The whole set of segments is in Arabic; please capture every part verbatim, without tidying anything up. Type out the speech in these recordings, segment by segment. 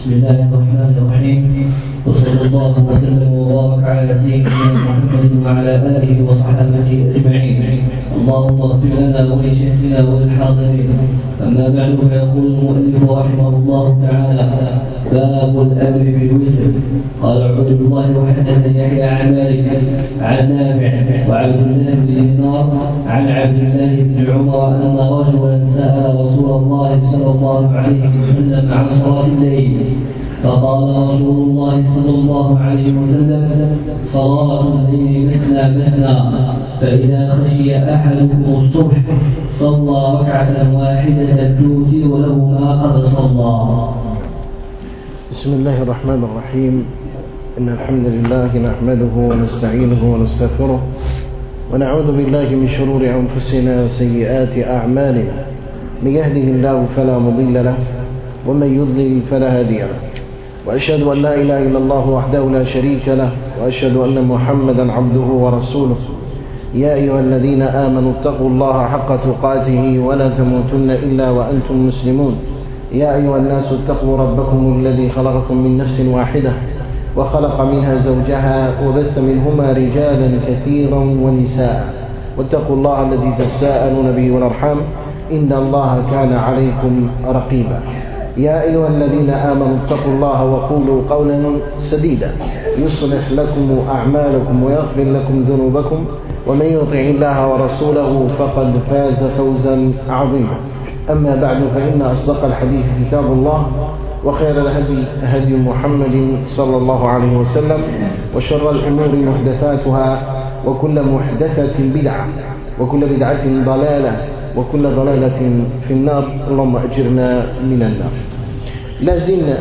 بسم الله الرحمن الرحيم، وصلى الله وسلم وبارك على سيدنا محمد وعلى آله وصحبه أجمعين. اللهم اغفر لنا ولشيخنا وللحاضرين. أما بعد، فيقول المؤلف رحمه الله تعالى: باب الأمر بالوتر. قال عبد الله وحدثني يحيى عن مالك عن نافع وعبد الله بن دينار عن عبد الله بن عمر أن رجلا سأل رسول الله صلى الله عليه وسلم عن صلاة الليل، فقال رسول الله صلى الله عليه وسلم: صلاة الليل مثنى مثنى، فإذا خشي أحدكم الصبح صلى ركعة واحدة توتر له ما قد صلى. بسم الله الرحمن الرحيم. إن الحمد لله نحمده ونستعينه ونستغفره ونعوذ بالله من شرور أنفسنا وسيئات أعمالنا. من يهده الله فلا مضل له ومن يضلل فلا هادي له، وأشهد أن لا إله إلا الله وحده لا شريك له، وأشهد أن محمدا عبده ورسوله. يا أيها الذين آمنوا اتقوا الله حق تقاته ولا تموتن إلا وأنتم مسلمون. يا أيها الناس اتقوا ربكم الذي خلقكم من نفس واحدة وخلق منها زوجها وبث منهما رجالا كثيرا ونساء، واتقوا الله الذي تساءلون به والأرحام إن الله كان عليكم رقيبا. يا أيها الذين آمنوا اتقوا الله وقولوا قولا سديدا يصلح لكم أعمالكم ويغفر لكم ذنوبكم، ومن يطع الله ورسوله فقد فاز فوزا عظيما. أما بعد، فإن أصدق الحديث كتاب الله، وخير الهدي هدي محمد صلى الله عليه وسلم، وشر الأمور محدثاتها، وكل محدثة بدعة، وكل بدعة ضلالة، وكل ضلالة في النار. اللهم أجرنا من النار. لازلنا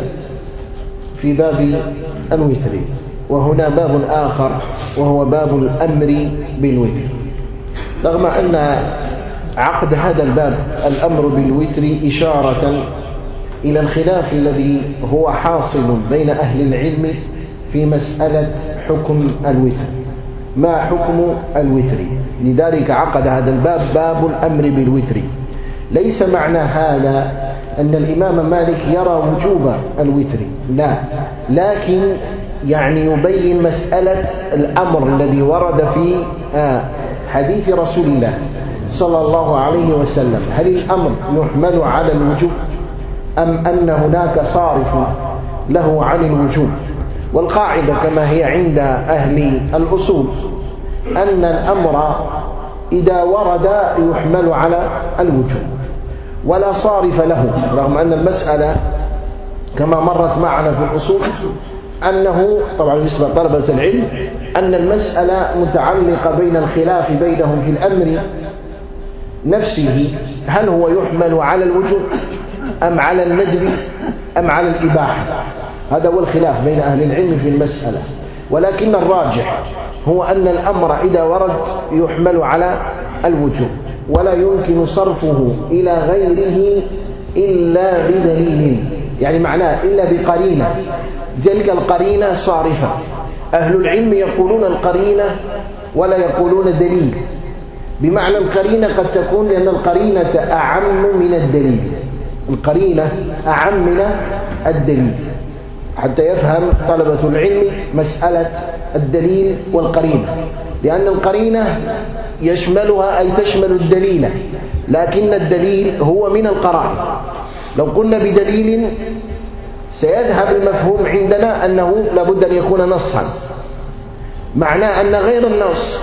في باب الوتر، وهنا باب آخر وهو باب الأمر بالوتر. رغم أن عقد هذا الباب الأمر بالوتر إشارة إلى الخلاف الذي هو حاصل بين أهل العلم في مسألة حكم الوتر. ما حكم الوتر؟ لذلك عقد هذا الباب باب الأمر بالوتر. ليس معنى هذا أن الإمام مالك يرى وجوب الوتر، لا، لكن يعني يبين مسألة الأمر الذي ورد في حديث رسول الله صلى الله عليه وسلم. هل الأمر يحمل على الوجوب أم أن هناك صارف له عن الوجوب؟ والقاعدة كما هي عند أهل الأصول أن الأمر إذا ورد يحمل على الوجوب ولا صارف له، رغم أن المسألة كما مرت معنا في الأصول أنه طبعا بالنسبة لطلبة العلم أن المسألة متعلقة بين الخلاف بينهم في الأمر نفسه، هل هو يحمل على الوجوب أم على الندب أم على الإباحة. هذا هو الخلاف بين أهل العلم في المسألة، ولكن الراجح هو أن الأمر إذا ورد يحمل على الوجوب، ولا يمكن صرفه إلى غيره إلا بدليل، يعني معناه إلا بقرينة، تلك القرينة صارفة. أهل العلم يقولون القرينة ولا يقولون دليل، بمعنى القرينة قد تكون لأن القرينة أعم من الدليل، القرينة أعم من الدليل، حتى يفهم طلبة العلم مسألة الدليل والقرينة، لأن القرينة يشملها أي تشمل الدليل، لكن الدليل هو من القرائن. لو قلنا بدليل سيذهب المفهوم عندنا أنه لابد أن يكون نصا، معناه أن غير النص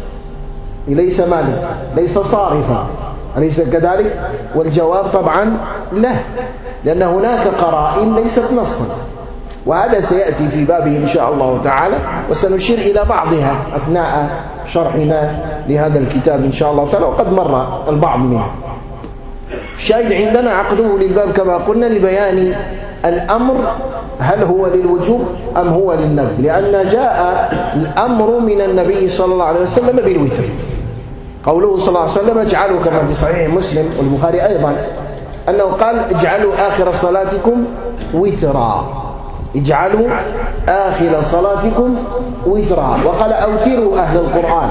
ليس ماذا؟ ليس صارفا، أليس كذلك؟ والجواب طبعا لا، لأن هناك قرائن ليست نصا، وهذا سيأتي في بابه إن شاء الله تعالى، وسنشير إلى بعضها أثناء شرحنا لهذا الكتاب إن شاء الله تعالى، وقد مر البعض منها. الشاهد عندنا عقده للباب كما قلنا لبيان الأمر هل هو للوجوب أم هو للندب، لأن جاء الأمر من النبي صلى الله عليه وسلم بالوتر. قوله صلى الله عليه وسلم: اجعلوا، كما في صحيح مسلم والبخاري أيضا أنه قال: اجعلوا آخر صلاتكم وترا، اجعلوا آخر صلاتكم وترا، وقال: أوتروا أهل القرآن.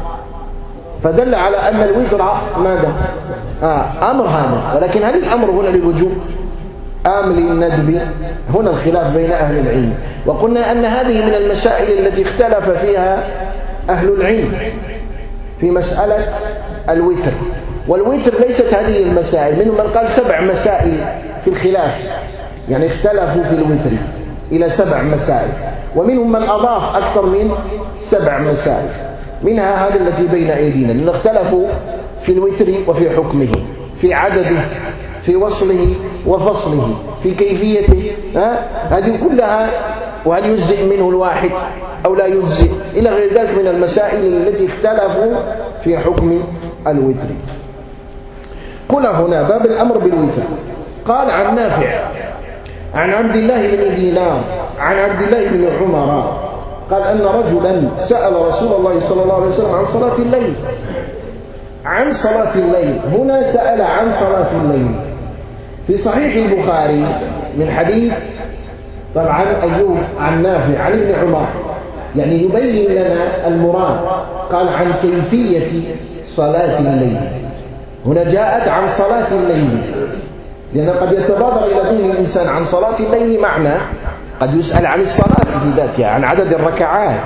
فدل على أن الوتر ماذا؟ آه أمر هذا، ولكن هل الأمر هنا للوجوب؟ أم للندب؟ هنا الخلاف بين أهل العلم. وقلنا أن هذه من المسائل التي اختلف فيها أهل العلم في مسألة الوتر. والوتر ليست هذه المسائل، منهم من قال سبع مسائل في الخلاف، يعني اختلفوا في الوتر إلى سبع مسائل، ومنهم من أضاف أكثر من سبع مسائل، منها هذه التي بين أيدينا، لأن اختلفوا في الوتر وفي حكمه، في عدده، في وصله وفصله، في كيفيته، ها؟ هذه كلها، وهل يجزئ منه الواحد أو لا يجزئ، إلى غير ذلك من المسائل التي اختلفوا في حكم الوتر. قل هنا باب الأمر بالوتر. قال عن نافع عن عبد الله بن دينار عن عبد الله بن عمر قال أن رجلا سأل رسول الله صلى الله عليه وسلم عن صلاة الليل. عن صلاة الليل هنا سأل عن صلاة الليل. في صحيح البخاري من حديث طبعا أيوب عن نافع عن ابن عمر، يعني يبين لنا المراد. قال عن كيفية صلاة الليل. هنا جاءت عن صلاة الليل، لأن قد يتبادر إلى ذهن الإنسان عن صلاة الليل معنى قد يسأل عن الصلاة في ذاتها، عن عدد الركعات،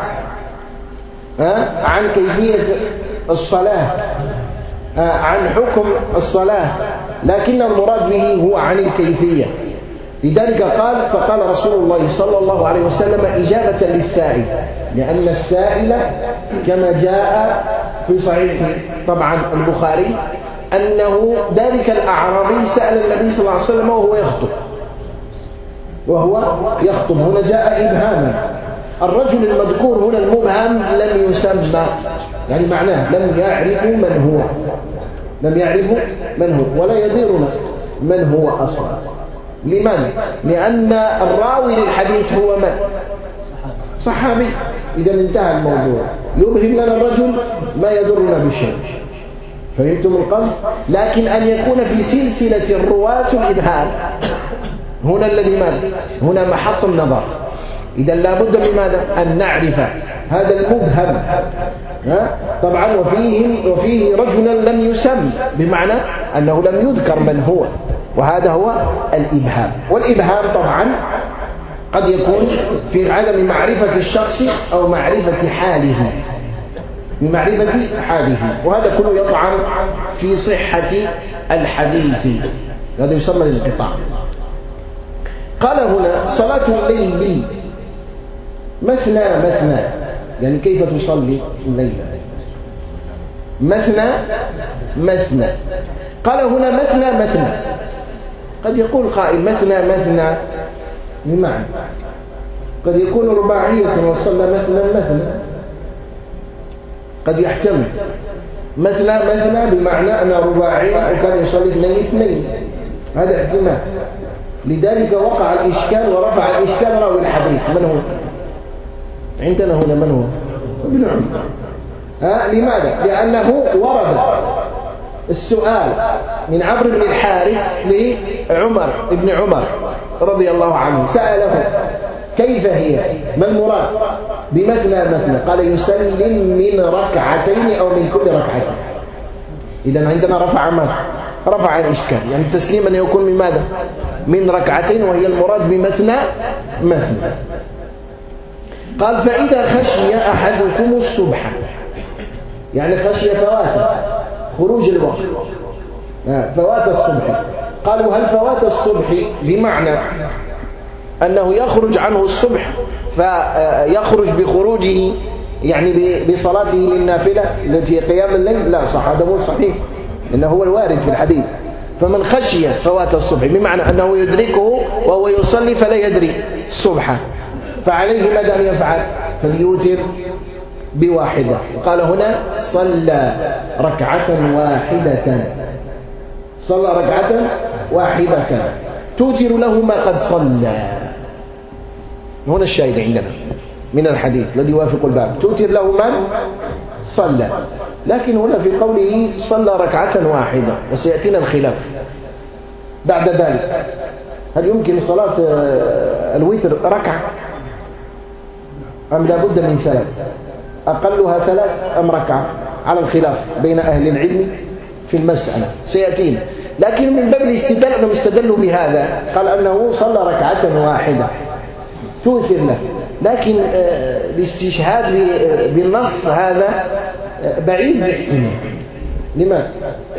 عن كيفية الصلاة، عن حكم الصلاة، لكن المراد به هو عن الكيفية. لذلك قال فقال رسول الله صلى الله عليه وسلم إجابة للسائل، لأن السائل كما جاء في صحيح طبعا البخاري أنه ذلك الأعرابي سأل النبي صلى الله عليه وسلم وهو يخطب وهو يخطب هنا جاء إبهاما. الرجل المذكور هنا المبهم لم يسمى، يعني معناه لم يعرفوا من هو، لم يعرفوا من هو، ولا يديرنا من هو أصلا. لمن؟ لأن الراوي للحديث هو من؟ صحابي. إذا انتهى الموضوع، يبهم لنا الرجل ما يضرنا بشيء. فهمتم القصد؟ لكن أن يكون في سلسلة الرواة الإبهام هنا الذي ماذا؟ هنا محط النظر. إذا لابد من ماذا؟ أن نعرف هذا المبهم. ها؟ طبعا وفيه, وفيه رجلا لم يسم، بمعنى أنه لم يذكر من هو، وهذا هو الإبهام. والإبهام طبعا قد يكون في عدم معرفة الشخص أو معرفة حاله، بمعرفة حاله، وهذا كله يطعن في صحة الحديث، هذا يسمى الانقطاع. قال هنا صلاة الليل مثنى مثنى، يعني كيف تصلي الليل؟ مثنى مثنى. قال هنا مثنى مثنى. قد يقول قائل مثنى مثنى بمعنى قد يكون رباعية وصلى مثنى مثنى، قد يحتمل مثنى مثنى بمعنى أن رباعية وكان يصلي اثنين اثنين، هذا احتمال. لذلك وقع الإشكال ورفع الإشكال راوي الحديث. من هو؟ عندنا هنا من هو؟ ابن عمر. ها لماذا؟ لأنه ورد السؤال من عمرو بن الحارث لعمر ابن عمر رضي الله عنه، سأله كيف هي؟ ما المراد بمثنى مثنى؟ قال يسلم من ركعتين أو من كل ركعتين. إذن عندنا رفع ماذا؟ رفع الإشكال، يعني التسليم أن يكون من ماذا؟ من ركعتين، وهي المراد بمثنى مثنى. قال فإذا خشي أحدكم الصبح، يعني خشي فواته خروج الوقت، فوات الصبح. قالوا هل فوات الصبح بمعنى أنه يخرج عنه الصبح فيخرج بخروجه يعني بصلاته للنافلة التي قيام الليل؟ لا صح، هذا مو صحيح، إنه هو الوارد في الحديث. فمن خشي فوات الصبح بمعنى أنه يدركه وهو يصلي فلا يدري الصبح، فعليه ماذا أن يفعل؟ فليوتر بواحدة. قال هنا صلى ركعة واحدة، صلى ركعة واحدة توتر له ما قد صلى. هنا الشاهد عندنا من الحديث الذي يوافق الباب، توتر له من صلى. لكن هنا في قوله صلى ركعة واحدة، وسيأتينا الخلاف بعد ذلك، هل يمكن صلاة الوتر ركعة أم لا بد من ثلاث؟ أقلها ثلاث أم ركعة؟ على الخلاف بين أهل العلم في المسألة سيأتينا. لكن من باب الاستدلال أنهم استدلوا بهذا، قال أنه صلى ركعة واحدة توثر له، لكن الاستشهاد بالنص هذا بعيد باحتمال. لماذا؟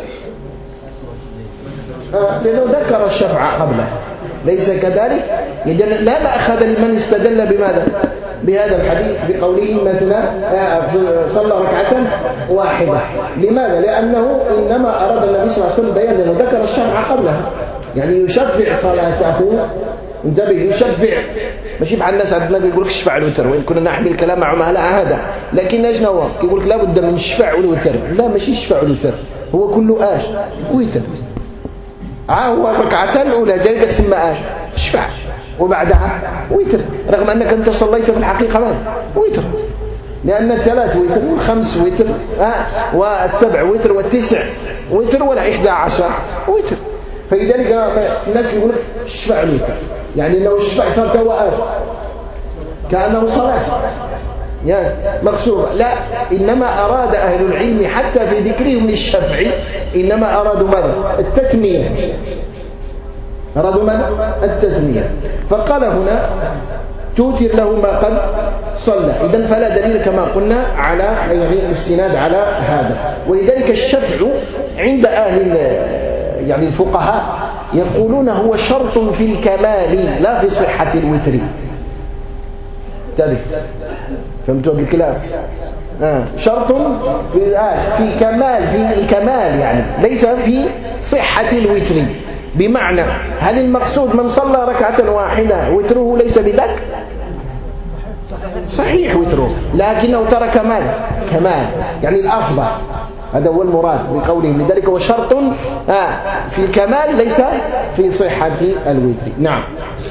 لأنه ذكر الشفع قبله، ليس كذلك؟ لا مأخذ لمن استدل بماذا؟ بهذا الحديث بقوله مثنى صلى ركعة واحدة. لماذا؟ لأنه إنما أراد النبي صلى الله عليه وسلم بيان، لأنه ذكر الشفع قبلها، يعني يشفع صلاته. انتبه، يشفع، ماشي بحال الناس عندنا يقول لك اشفع الوتر، وإن كنا نحمل الكلام مع عملاء هذا، لكن اش هو يقول لك لابد من الشفع والوتر. لا، ماشي الشفع والوتر، هو كله اش وتر. ها هو الركعتان الاولى جاي تسمى اش شفع، وبعدها وتر، رغم انك انت صليت في الحقيقه ماذا؟ وتر، لان الثلاث وتر والخمس وتر والسبع وتر والتسع وتر والإحدى عشر وتر. فلذلك الناس يقول لك الشفع الوتر، يعني لو الشفع صار هو اش كانه صلاه يعني مقصورة. لا، إنما أراد أهل العلم حتى في ذكرهم للشفع إنما أرادوا ماذا؟ التثنية، أرادوا ماذا؟ التثنية. فقال هنا توتر له ما قد صلى. إذن فلا دليل كما قلنا على يعني الاستناد على هذا. ولذلك الشفع عند أهل يعني الفقهاء يقولون هو شرط في الكمال لا في صحة الوتر. انتبه، فهمتوا هذا الكلام؟ آه. شرط في آه. في كمال، في الكمال يعني، ليس في صحة الوتر. بمعنى هل المقصود من صلى ركعة واحدة وتره ليس بذاك؟ صحيح وتره، لكنه ترك ماذا؟ كمال، يعني الأفضل. هذا هو المراد بقولهم. لذلك هو شرط آه. في الكمال ليس في صحة الوتر. نعم.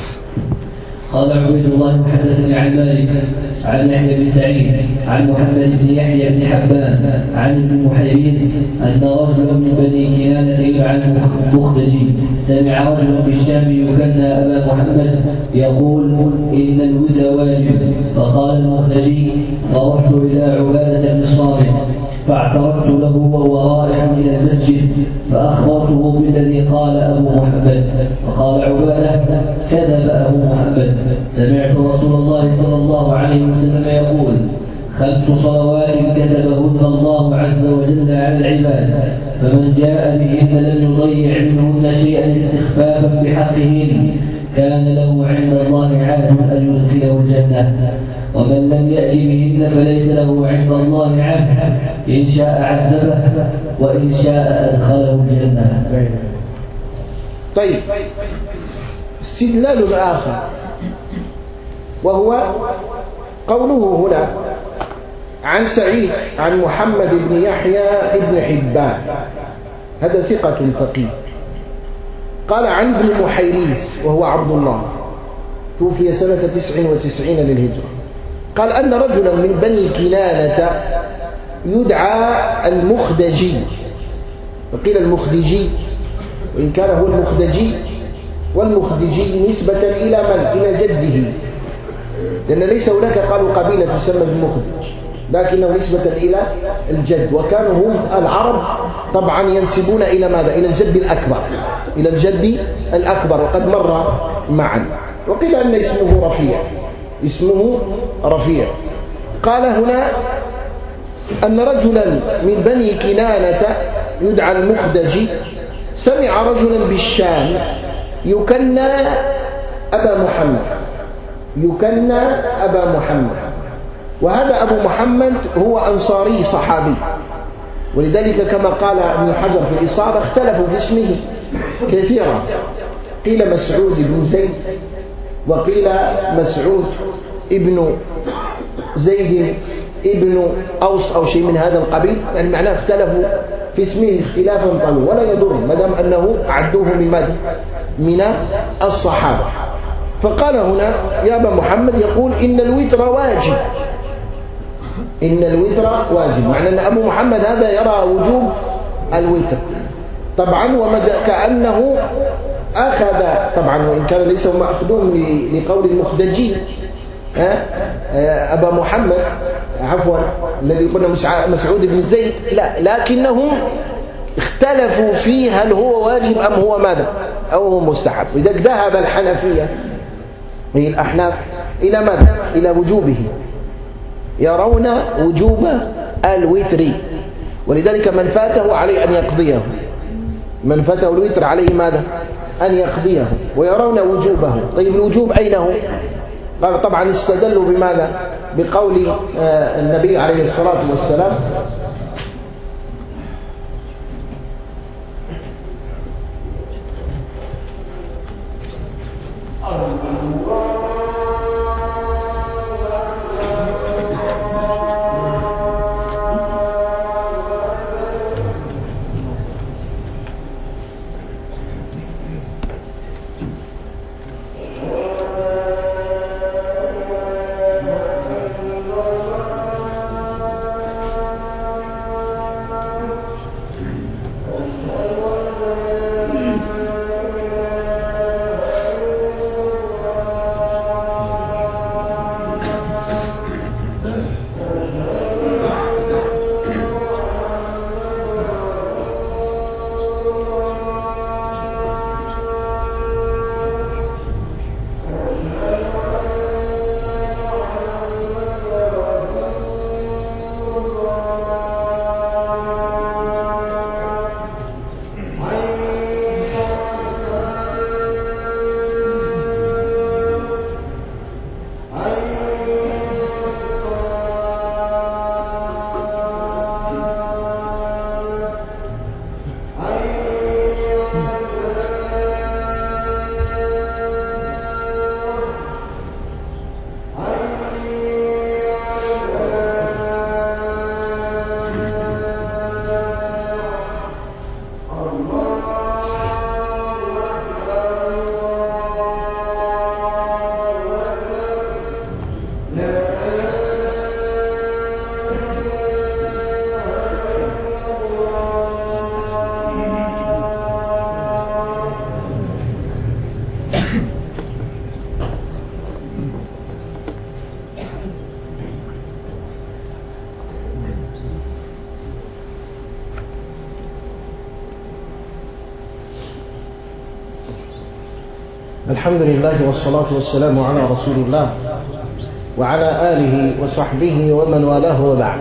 قال عبيد الله حدثني عن مالك عن يحيى بن سعيد عن محمد بن يحيى بن حبان عن ابن محيريز أن رجلا من بني كنانة يلعن المخدجي سمع رجلا بالشام يكنى أبا محمد يقول إن الوتر واجب، فقال المخدجي فرحت إلى عبادة بن الصامت فاعترضت له وهو رائح إلى المسجد فأخبرته بالذي قال أبو محمد، فقال عبادة كذب أبو محمد، سمعت رسول الله صلى الله عليه وسلم يقول خمس صلوات كتبهن الله عز وجل على العباد، فمن جاء بهن لم يضيع منهن شيئا استخفافا بحقهن كان له عند الله عهد أن يدخله الجنة، ومن لم يأت بهن فليس له عند الله عهد، إن شاء عذبه وإن شاء أدخله الجنة. طيب، استدلال آخر وهو قوله هنا عن سعيد عن محمد بن يحيى بن حبان، هذا ثقة فقيه، قال عن ابن محيريز وهو عبد الله توفي سنة تسع وتسعين للهجرة، قال أن رجلا من بني كنانة يدعى المخدجي، وقيل المخدجي وإن كان هو المخدجي، والمخدجي نسبة إلى من؟ إلى جده، لأن ليس هناك قالوا قبيلة تسمى بالمخدج، لكنه نسبة إلى الجد، وكانوا هم العرب طبعا ينسبون إلى ماذا؟ إلى الجد الأكبر، إلى الجد الأكبر، وقد مر معا. وقيل أن اسمه رفيع، اسمه رفيع. قال هنا أن رجلا من بني كنانة يدعى المخدجي سمع رجلا بالشام يكنى أبا محمد، يكنى أبا محمد، وهذا أبو محمد هو أنصاري صحابي، ولذلك كما قال ابن حجر في الإصابة اختلفوا في اسمه كثيرا، قيل مسعود بن زيد، وقيل مسعود ابن زيد ابن أوس أو شيء من هذا القبيل، يعني معناه اختلفوا في اسمه اختلافا طالوا، ولا يضر ما دام أنه عدوه من ماذا؟ من الصحابة. فقال هنا يا أبا محمد يقول إن الوتر واجب، إن الوتر واجب، معنى أن أبو محمد هذا يرى وجوب الوتر طبعا، وكأنه أخذ طبعا، وإن كان ليس مأخذون لقول المخدجين أبا محمد عفوا الذي قلنا مسعود بن زيد، لا، لكنهم اختلفوا اختلفوا فيه هل هو واجب أم هو ماذا أو هو مستحب. إذا ذهب الحنفية هي الأحناف إلى ماذا؟ إلى وجوبه، يرون وجوب الوتر، ولذلك من فاته عليه أن يقضيه، من فاته الوتر عليه ماذا؟ أن يقضيه، ويرون وجوبه. طيب الوجوب أين هو؟ طبعا استدلوا بماذا؟ بقول النبي عليه الصلاة والسلام الحمد لله والصلاة والسلام على رسول الله وعلى آله وصحبه ومن والاه وبعد.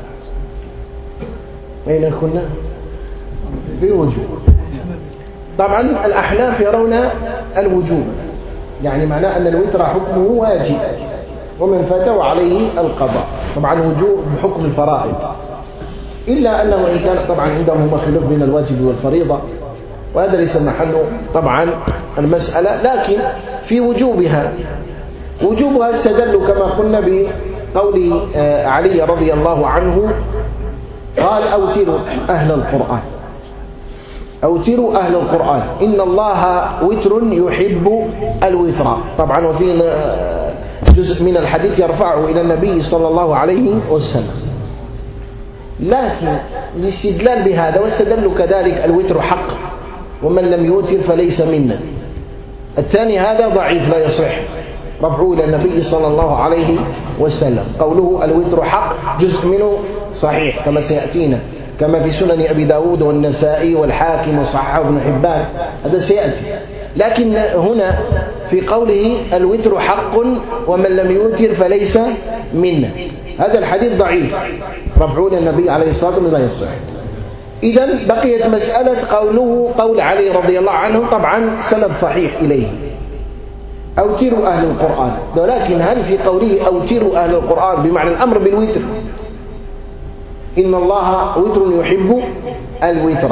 أين كنا؟ في وجوب. طبعا الأحناف يرون الوجوب، يعني معناه أن الوتر حكمه واجب ومن فاته عليه القضاء. طبعا وجوب بحكم الفرائض، إلا أنه إن كان طبعا عندهم خلاف بين الواجب والفريضة، وهذا ليس محل طبعا المسألة، لكن في وجوبها وجوبها استدلوا كما قلنا بقول علي رضي الله عنه قال أوتروا أهل القرآن، أوتروا أهل القرآن إن الله وتر يحب الوتر. طبعا وفي جزء من الحديث يرفعه إلى النبي صلى الله عليه وسلم، لكن الاستدلال بهذا واستدلوا كذلك الوتر حق ومن لم يوتر فليس منا. الثاني هذا ضعيف لا يصح، رفعه إلى النبي صلى الله عليه وسلم. قوله الوتر حق جزء منه صحيح كما سيأتينا، كما في سنن أبي داود والنسائي والحاكم وصححه ابن حبان، هذا سيأتي. لكن هنا في قوله الوتر حق ومن لم يوتر فليس منا، هذا الحديث ضعيف، رفعه إلى النبي عليه الصلاة والسلام لا يصح. إذن بقيت مسألة قوله قول علي رضي الله عنه، طبعا سند صحيح إليه أوتروا أهل القرآن، ولكن هل في قوله أوتروا أهل القرآن بمعنى الأمر بالوتر؟ إن الله وتر يحب الوتر.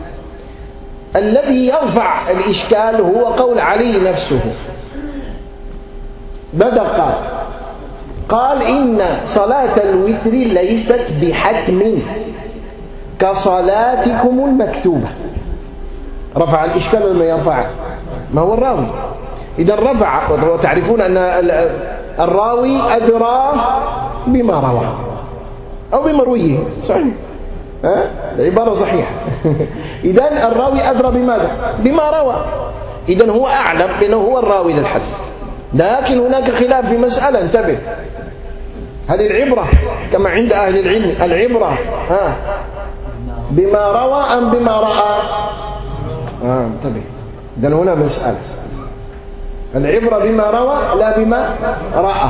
الذي يرفع الإشكال هو قول علي نفسه. ماذا قال؟ قال إن صلاة الوتر ليست بحتم كصلاتكم المكتوبة. رفع الإشكال ولا يرفع؟ ما هو الراوي. إذا رفع، وتعرفون أن الراوي أدرى بما روى أو بمرويه، صحيح؟ ها؟ العبارة صحيحة. إذا الراوي أدرى بماذا؟ بما روى. إذا هو أعلم لأنه هو الراوي للحديث. لكن هناك خلاف في مسألة، انتبه. هل العبرة كما عند أهل العلم العبرة ها بما روى أم بما رأى؟ آه انتبه، إذن هنا مسألة، العبرة بما روى لا بما رأى.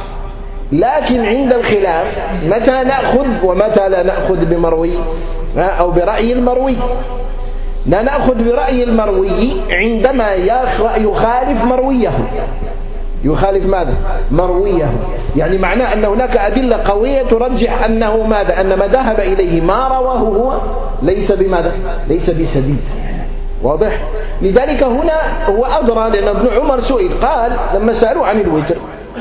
لكن عند الخلاف متى نأخذ ومتى لا نأخذ بمروي أو برأي المروي. لا نأخذ برأي المروي عندما يخالف مرويه. يخالف ماذا؟ مرويه. يعني معناه أن هناك أدلة قوية ترجح أنه ماذا؟ أن ما ذهب إليه ما رواه هو ليس بماذا؟ ليس بسديد. واضح؟ لذلك هنا هو أدرى، لأن ابن عمر سئل قال لما سألوا عن الوتر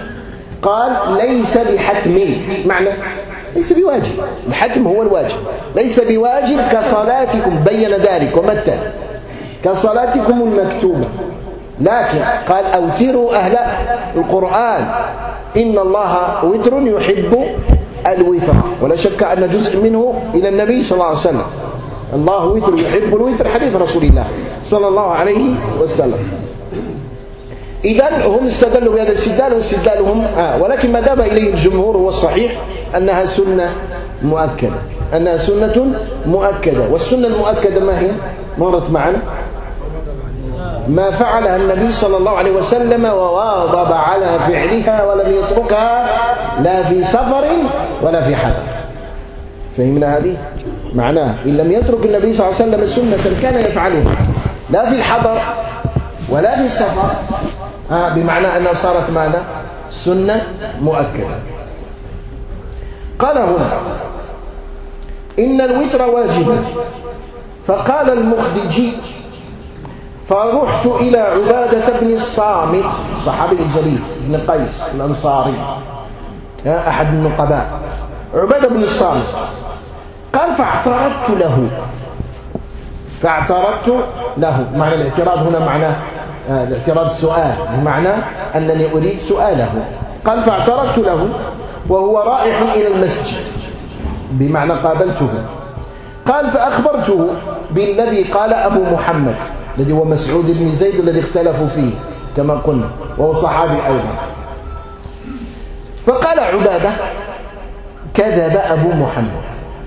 قال ليس بحتم، معنى ليس بواجب. الحتم هو الواجب، ليس بواجب كصلاتكم، بين ذلك ومثل كصلاتكم المكتوبة. لكن قال أوتروا أهل القرآن إن الله وتر يحب الوتر، ولا شك أن جزء منه إلى النبي صلى الله عليه وسلم. الله وتر يحب الوتر، حديث رسول الله صلى الله عليه وسلم. إذن هم استدلوا بهذا الاستدلال واستدلالهم آه ولكن ما ذهب إليه الجمهور هو الصحيح أنها سنة مؤكدة، أنها سنة مؤكدة. والسنة المؤكدة ما هي؟ مرت معنا ما فعلها النبي صلى الله عليه وسلم وواظب على فعلها ولم يتركها لا في سفر ولا في حضر. فهمنا هذه؟ معناه إن لم يترك النبي صلى الله عليه وسلم سنة كان يفعلها لا في الحضر ولا في السفر، آه بمعنى أنها صارت ماذا؟ سنة مؤكدة. قال هنا إن الوتر واجب. فقال المخدجي فرحت إلى عبادة بن الصامت الصحابي الجليل بن قيس الأنصاري أحد النقباء، عبادة بن الصامت قال فاعترضت له فاعترضت له معنى الاعتراض هنا معناه الاعتراض السؤال، بمعنى أنني أريد سؤاله. قال فاعترضت له وهو رائح إلى المسجد، بمعنى قابلته. قال فأخبرته بالذي قال أبو محمد الذي هو مسعود بن زيد الذي اختلفوا فيه كما قلنا، وهو صحابي أيضا. فقال عبادة كذب أبو محمد،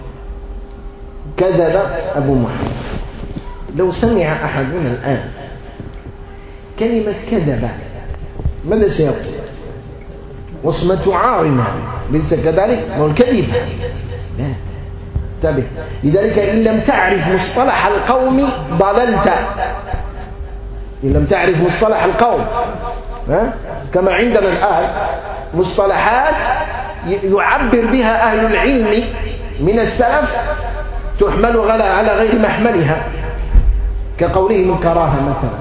كذب أبو محمد. لو سمع أحدنا الآن كلمة كذب ماذا سيقول؟ وصمة عارمة، ليس كذلك؟ هو الكذب. لا انتبه، لذلك إن لم تعرف مصطلح القوم ضللت. إن لم تعرف مصطلح القوم ها؟ كما عندنا الآن مصطلحات يعبر بها أهل العلم من السلف تحمل على غير محملها، كقولهم الكراهة مثلا،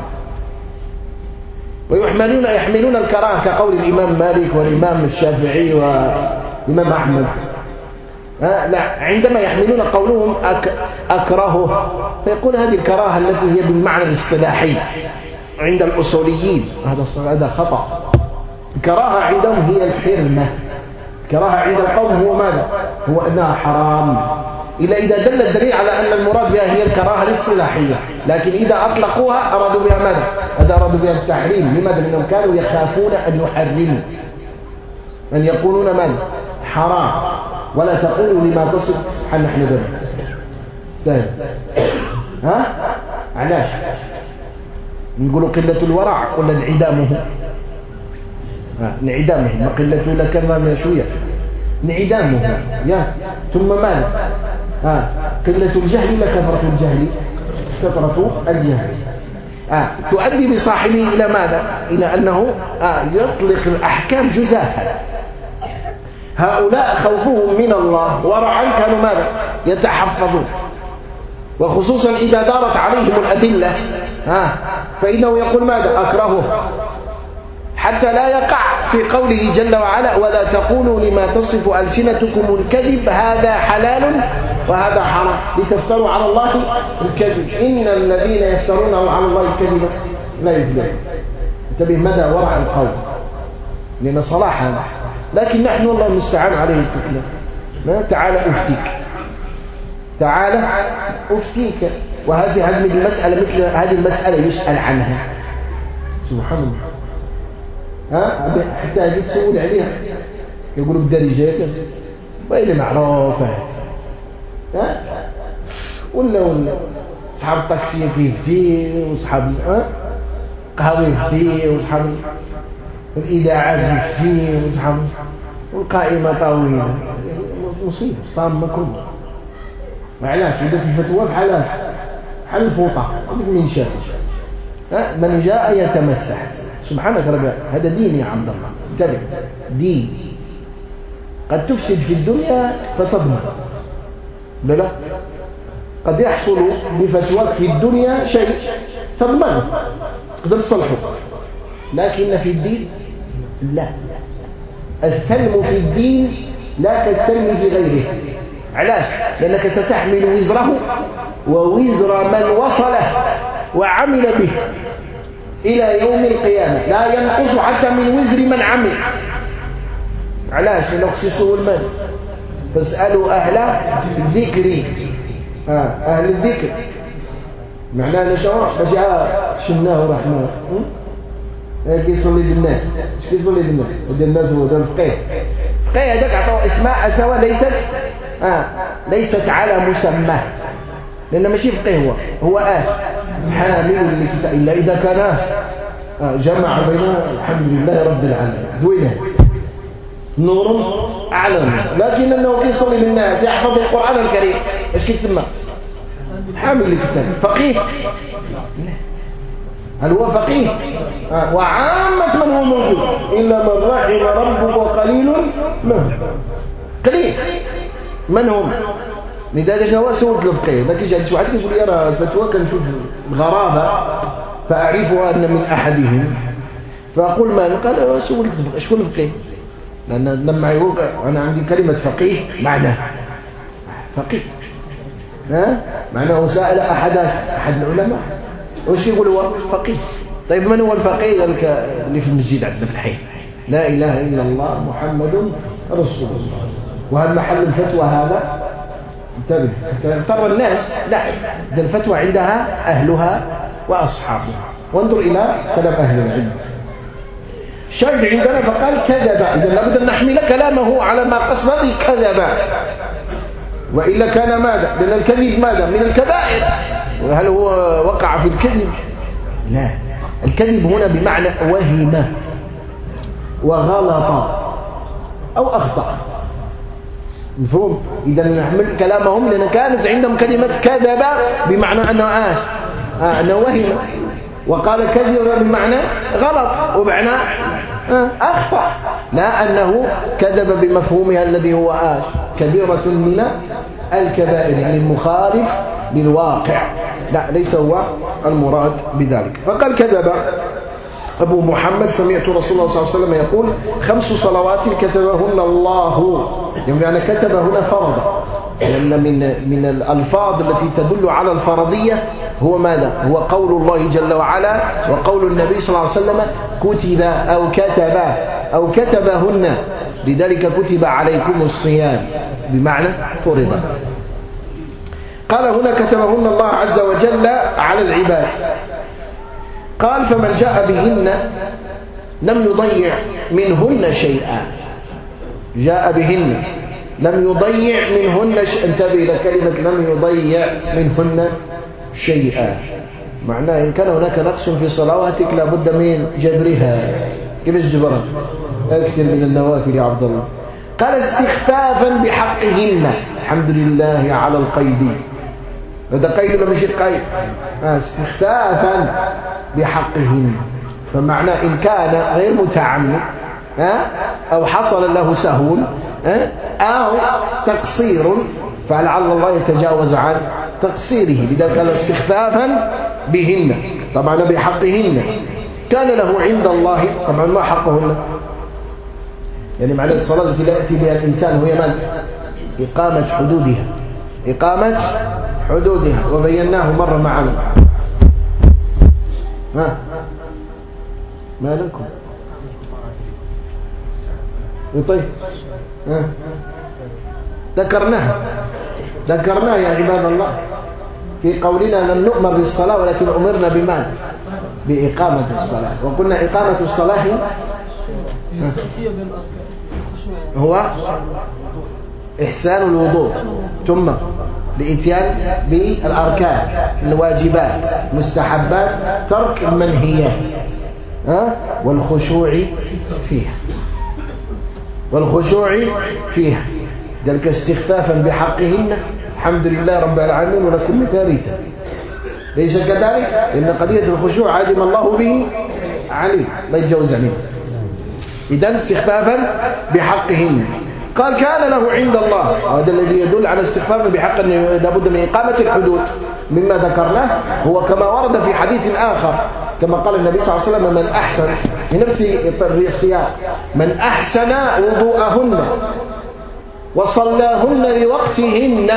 ويحملون يحملون الكراهة كقول الإمام مالك والإمام الشافعي والإمام أحمد. لا، عندما يحملون قولهم أك أكرهه فيقول هذه الكراهة التي هي بالمعنى الاصطلاحي عند الأصوليين، هذا هذا خطأ. الكراهة عندهم هي الحرمة. الكراهة عند القوم هو ماذا؟ هو أنها حرام، إلا إذا دل الدليل على أن المراد بها هي الكراهة الاصطلاحية. لكن إذا أطلقوها أرادوا بها ماذا؟ هذا أرادوا بها التحريم. لماذا؟ لأنهم كانوا يخافون أن يحرموا، أن يقولون ماذا؟ حرام. ولا تقولوا لما تصف حل نحن ذلك سهل. ها؟ علاش؟ نقولوا قلة الورع ولا انعدامه؟ ها انعدامه، ما قلته لكن شوية انعدامه. يا ثم ماذا؟ ها قلة الجهل ولا كثرة الجهل؟ كثرة الجهل. آه. تؤدي بصاحبه إلى ماذا؟ إلى أنه آه يطلق الأحكام جزافا. هؤلاء خوفهم من الله ورعا كانوا ماذا؟ يتحفظون، وخصوصا إذا دارت عليهم الأدلة ها فإنه يقول ماذا؟ أكرهه، حتى لا يقع في قوله جل وعلا ولا تقولوا لما تصف ألسنتكم الكذب هذا حلال وهذا حرام لتفتروا على الله الكذب إن الذين يفترون على الله الكذب لا يفلحون. انتبه مدى ورع القول لأن صلاح هذا. لكن نحن الله المستعان عليه الفتنة. ما تعال أفتيك، تعال أفتيك، وهذه هذه المسألة مثل هذه المسألة يسأل عنها سبحان الله. ها حتى أجي تسول عليها يقولوا بدرجات وإلى معروفات. ها ولا ولا صحاب الطاكسي كيفتي وصحاب القهوه يفتي وصحاب الاذاعات يفتي وصحاب والقائمه طويله مصيبه طامه كلها. وعلاش ولات الفتوى بحال بحال الفوطه من شاف من جاء يتمسح. سبحانك ربي هذا دين يا عبد الله انتبه دين. قد تفسد في الدنيا فتضمن لا قد يحصل بفتواك في الدنيا شيء تضمنه تقدر تصلحه لكن في الدين لا. السلم في الدين لا كالسلم في غيره. علاش؟ لأنك ستحمل وزره ووزر من وصله وعمل به إلى يوم القيامة لا ينقص حتى من وزر من عمل. علاش؟ لأنه خصيصه المال. فاسألوا أهل الذكر آه. أهل الذكر معناه أنا شوار باش شناه ورحمه كيصلي للناس. اش كيصلي للناس؟ هذا الناس هو هذا الفقيه. الفقيه هذاك عطاو اسماء اسماء ليست اه ليست على مسمى لان ماشي فقيه هو هو اش حامل لكتاب الا اذا كان آه جمع بين الحمد لله رب العالمين زوينه نور اعلم. لكن انه كيصلي للناس يحفظ القران الكريم اش كيتسمى؟ حامل لكتاب. فقيه هل هو فقيه؟ آه. وعامة من هو موجود إلا من رحم ربك وقليل منهم. قليل من هم؟ لذلك هو سوت الفقيه. لكن جاءت واحد كيقول لي أنا الفتوى كنشوف الغرابة فأعرفها أن من أحدهم فأقول ما قال سوت الفقيه. شكون الفقيه؟ لأن لما يقول أنا عندي كلمة فقيه معناه فقيه ها معناه سأل أحد أحد العلماء وش يقول هو فقيه. طيب من هو الفقيه اللي في المسجد عندنا في الحي؟ لا إله إلا الله محمد رسول الله. وهل محل الفتوى هذا؟ انتبه ترى الناس لا ده الفتوى عندها أهلها وأصحابها. وانظر إلى كلام أهل العلم. الشاهد عندنا فقال كذب. إذا لابد أن نحمل كلامه على ما قصد الكذب وإلا كان ماذا؟ لأن الكذب ماذا؟ من الكبائر. وهل هو وقع في الكذب؟ لا. الكذب هنا بمعنى وهم وغلط أو أخطأ. مفهوم؟ إذا نحمل كلامهم لأن كانت عندهم كلمة كذب بمعنى أنه آش آه أنه وهم. وقال كذب بمعنى غلط ومعنى آه أخطأ. لا أنه كذب بمفهومها الذي هو آش كبيرة من الكبائر يعني المخالف للواقع. لا ليس هو المراد بذلك. فقال كذب أبو محمد سمعت رسول الله صلى الله عليه وسلم يقول خمس صلوات كتبهن الله. يعني كتب هنا فرض لأن من من الألفاظ التي تدل على الفرضية هو ماذا؟ هو قول الله جل وعلا وقول النبي صلى الله عليه وسلم كتب أو كتب أو كتبهن. لذلك كتب عليكم الصيام بمعنى فرض. قال هنا كتبهن الله عز وجل على العباد. قال فمن جاء بهن لم يضيع منهن شيئا. جاء بهن لم يضيع منهن شيئا. انتبه إلى كلمة لم يضيع منهن شيئا. معناه إن كان هناك نقص في صلواتك لابد من جبرها. كيف جبرها؟ أكثر من النوافل يا عبد الله. قال استخفافا بحقهن. الحمد لله على القيد. هذا قيد ولا مش قيد؟ استخفافا بحقهن. فمعنى إن كان غير متعمد أو حصل له سهو أو تقصير فلعل الله يتجاوز عن تقصيره. لذلك قال استخفافا بهن طبعا بحقهن. كان له عند الله طبعا ما حقهن يعني معنى الصلاة التي لا يأتي بها الإنسان وهي من إقامة حدودها إقامة حدودها وبيناه مرة معنا. ها ما لكم طيب ها ذكرناها ذكرناها يا عباد الله في قولنا لم نؤمر بالصلاة ولكن أمرنا بماذا؟ بإقامة الصلاة. وقلنا إقامة الصلاة هو إحسان الوضوء، ثم الإتيان بالأركان، الواجبات، مستحبات، ترك المنهيات، ها؟ والخشوع فيها والخشوع فيها ذلك استخفافا بحقهن. الحمد لله رب العالمين ولكم كارثة. ليس كذلك؟ إن قضية الخشوع عدم الله به عليه، لا يتجوز عليه. إذن استخفافا بحقهن. قال كان له عند الله، هذا الذي يدل على استخفافا بحق أن لابد من إقامة الحدود. مما ذكرناه هو كما ورد في حديث آخر كما قال النبي صلى الله عليه وسلم: من أحسن في نفس السياق من أحسن وضوءهن وصلاهن لوقتهن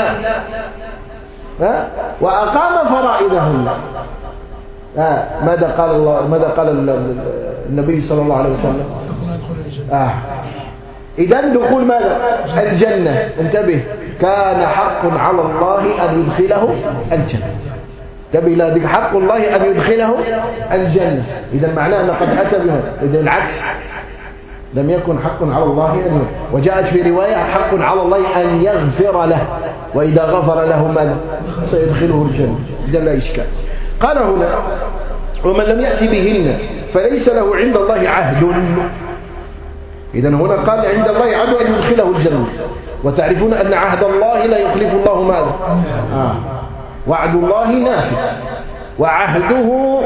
وأقام فرائضهن. ماذا قال الله؟ ماذا قال النبي صلى الله عليه وسلم؟ آه. إذن دخول ماذا؟ الجنة. انتبه، كان حق على الله أن يدخله الجنة. انتبه، لا حق الله أن يدخله الجنة. إذن معناه أنه قد أتى بهذا. إذن العكس، لم يكن حق على الله أن يدخله. وجاءت في رواية: حق على الله أن يغفر له، وإذا غفر له ماذا؟ سيدخله الجنة. إذن لا إشكال. قال هنا: ومن لم يأتي بهن فليس له عند الله عهد. إذن هنا قال عند الله عهد أن يدخله الجنة. وتعرفون أن عهد الله لا يخلف الله ماذا؟ آه. وعد الله نافذ، وعهده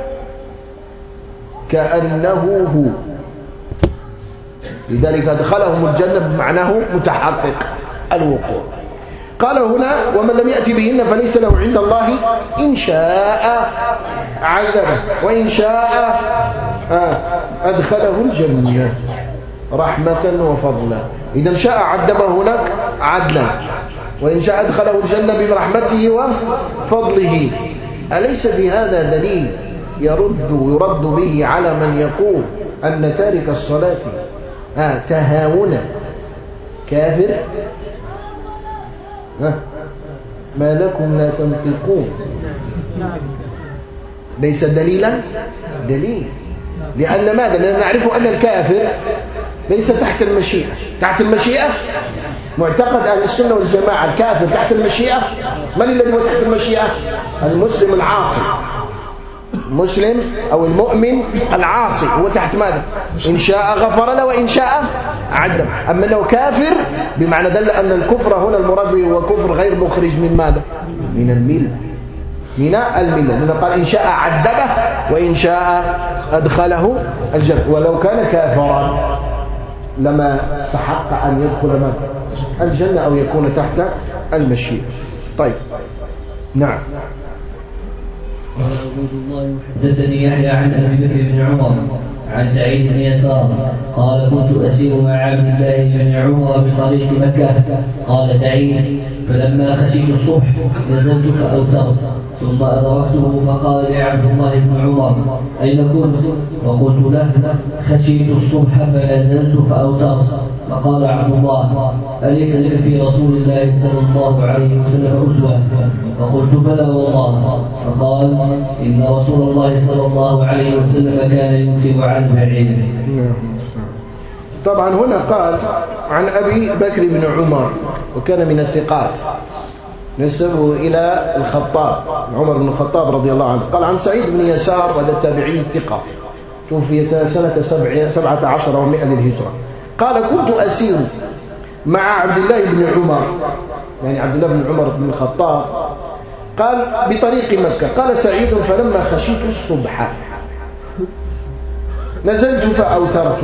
كأنه هو. لذلك أدخلهم الجنة بمعناه متحقق الوقوع. قال هنا: ومن لم يأتي بهن فليس له عند الله إن شاء عذبه وإن شاء أدخله الجنة رحمة وفضلا. إذا شاء عذبه هناك عدلا، وإن شاء أدخله الجنة برحمته وفضله. أليس في هذا دليل يرد يرد به على من يقول أن تارك الصلاة آه تهاونا كافر؟ آه ما لكم لا تنطقون؟ ليس دليلا؟ دليل. لأن ماذا؟ لأن نعرف أن الكافر ليس تحت المشيئة. تحت المشيئة معتقد أهل السنة والجماعة الكافر تحت المشيئة. من الذي هو تحت المشيئة؟ المسلم العاصي. المسلم أو المؤمن العاصي هو تحت ماذا؟ إن شاء غفر له وإن شاء عذب. أما أنه كافر بمعنى دل أن الكفر هنا المراد به هو كفر غير مخرج من ماذا؟ من الملة. من الملة. لأنه قال إن شاء عذبه وإن شاء أدخله الجنة. ولو كان كافرا لما استحق أن يدخل الجنة أو يكون تحت المشيئة. طيب، نعم. قال عبد الله: حدثني يحيى عن ابي بكر بن عمر عن سعيد بن يسار قال: كنت اسير مع عبد الله بن عمر بطريق مكه. قال سعيد: فلما خشيت الصبح نزلت فاوترت، ثم ادركته فقال لي عبد الله بن عمر: اين كنت؟ فقلت له: خشيت الصبح فنزلت فاوترت. فقال عبد الله: أليس لك في رسول الله صلى الله عليه وسلم أسوة؟ فقلت: بلى والله. فقال: إن رسول الله صلى الله عليه وسلم كان ينكر عن بعيد. طبعا هنا قال عن أبي بكر بن عمر، وكان من الثقات، نسبه إلى الخطاب عمر بن الخطاب رضي الله عنه. قال عن سعيد بن يسار، وهذا التابعي ثقة، توفي سنة سبعة عشر ومئة للهجرة. قال: كنت أسير مع عبد الله بن عمر، يعني عبد الله بن عمر بن الخطاب، قال بطريق مكة. قال سعيد: فلما خشيت الصبح نزلت فأوترت.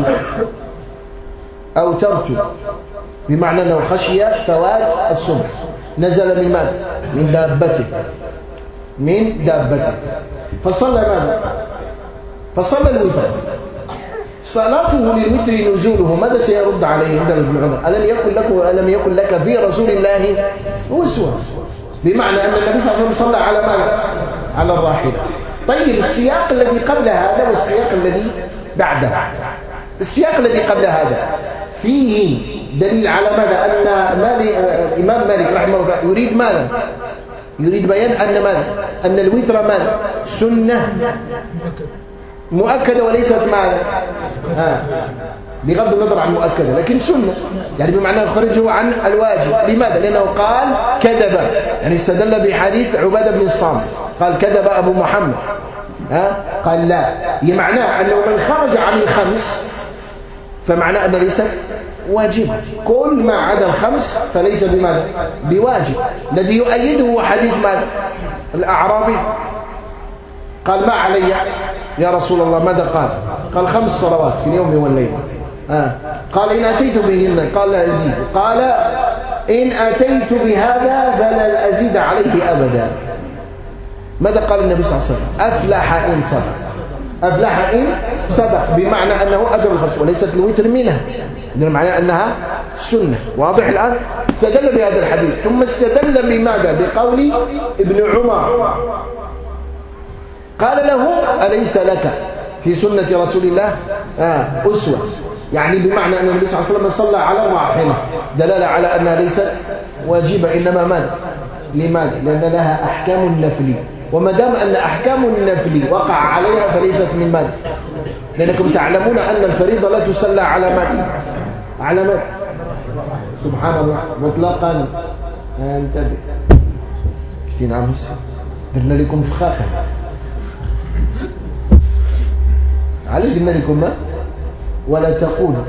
أوترت بمعنى أنه خشي فوات الصبح. نزل من ماذا؟ من دابته من دابته فصلى ماذا؟ فصلى الوتر. صلاته للوتر نزوله. ماذا سيرد عليه عند ابن عمر؟ ألم يكن لك ألم يكن لك في رسول الله أسوة؟ بمعنى أن النبي صلى الله عليه وسلم صلى على ماذا؟ على الراحلة. طيب، السياق الذي قبل هذا والسياق الذي بعده، السياق الذي قبل هذا فيه دليل على ماذا؟ أن مالك الإمام مالك رحمه الله يريد ماذا؟ يريد بيان أن ماذا؟ أن الوتر ماذا؟ سنة مؤكدة وليست ماذا؟ ها بغض النظر عن مؤكدة لكن سنة، يعني بمعنى خرجه عن الواجب. لماذا؟ لأنه قال كذب، يعني استدل بحديث عبادة بن الصامت قال كذب أبو محمد. ها قال لا، معناه أنه من خرج عن الخمس فمعناه أنه ليس واجب، كل ما عدا الخمس فليس بماذا؟ بواجب. الذي يؤيده هو حديث ماذا؟ الأعرابي قال ما علي يا رسول الله؟ ماذا قال؟ قال خمس صلوات في اليوم والليل. آه. قال إن أتيت بهن قال لا أزيد، قال إن أتيت بهذا فلا أزيد عليه أبدا. ماذا قال النبي صلى الله عليه وسلم؟ أفلح إن صدق، أفلح إن صدق، بمعنى أنه أجر الخمس وليست الوتر منها، بمعنى أنها سنة. واضح الآن؟ استدل بهذا الحديث ثم استدل بماذا؟ بقول ابن عمر قال له أليس لك في سنة رسول الله آه أسوة، يعني بمعنى أن النبي صلى الله عليه وسلم صلى على الراحلة، دلالة على أنها ليست واجبة إنما ماذا؟ لماذا؟ لأن لها أحكام النفل، وما دام أن أحكام النفل وقع عليها فليست من ماذا؟ لأنكم تعلمون أن الفريضة لا تصلى على ماذا؟ على ماذا؟ سبحان الله مطلقا. انتبه شتين عام هسه درنا لكم فخاخة، علاش قلنا لكم ما ولا تقولوا؟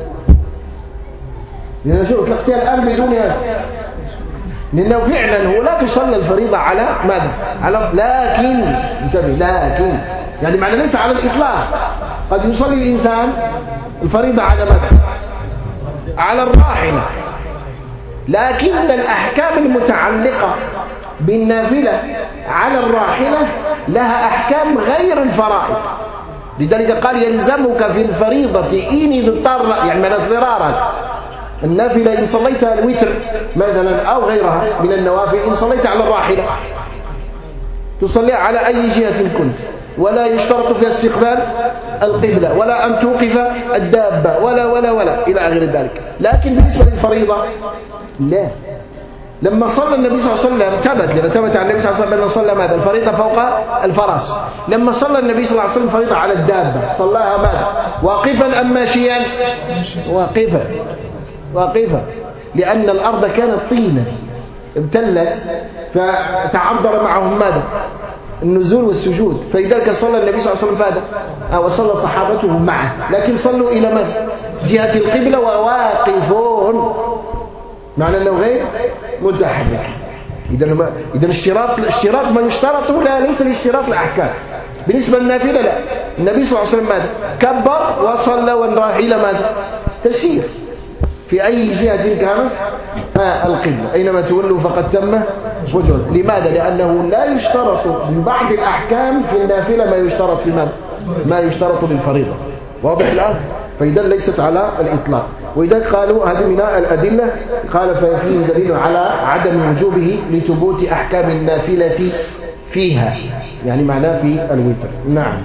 لأن شو اطلقتها الآن بدون هذا، لأنه فعلا هو لا تصلى الفريضة على ماذا؟ على لكن انتبه لكن يعني معنى ليس على الإطلاق، قد يصلي الإنسان الفريضة على ماذا؟ على الراحلة، لكن الأحكام المتعلقة بالنافلة على الراحلة لها أحكام غير الفرائض. لذلك قال يلزمك في الفريضة إن اضطر، يعني من اضطرارات النافلة إن صليت الوتر مثلا أو غيرها من النوافل، إن صليت على الراحلة تصلي على أي جهة كنت، ولا يشترط في استقبال القبلة ولا أن توقف الدابة ولا ولا ولا إلى غير ذلك. لكن بالنسبة للفريضة لا، لما صلى النبي صلى الله عليه وسلم ثبت، لأن ثبت عن النبي صلى الله عليه وسلم أنه صلى ماذا؟ الفريضة فوق الفرس. لما صلى النبي صلى الله عليه وسلم الفريضة على الدابة صلاها ماذا؟ واقفا أم ماشيا؟ واقفا واقفا، لأن الأرض كانت طينا ابتلت فتعذر معهم ماذا؟ النزول والسجود، فلذلك صلى النبي صلى الله عليه وسلم فاذا وصلى صحابته معه، لكن صلوا إلى ماذا؟ جهة القبلة وواقفون، معنى أنه غير متحرك. إذا إذا الاشتراط الاشتراط ما يشترط لا ليس الاشتراط الأحكام. بالنسبة للنافلة لا، النبي صلى الله عليه وسلم ماذا؟ كبر وصلى والراحلة ماذا؟ تسير في أي جهة كانت آه القبلة، أينما تولوا فقد تم وجهه. لماذا؟ لأنه لا يشترط من بعض الأحكام في النافلة ما يشترط في ماذا؟ ما يشترط للفريضة. واضح الآن؟ فإذا ليست على الإطلاق. وإذا قالوا هذه من الأدلة، قال ففيه دليل على عدم وجوبه لثبوت أحكام النافلة فيها، يعني معناه في الوتر. نعم.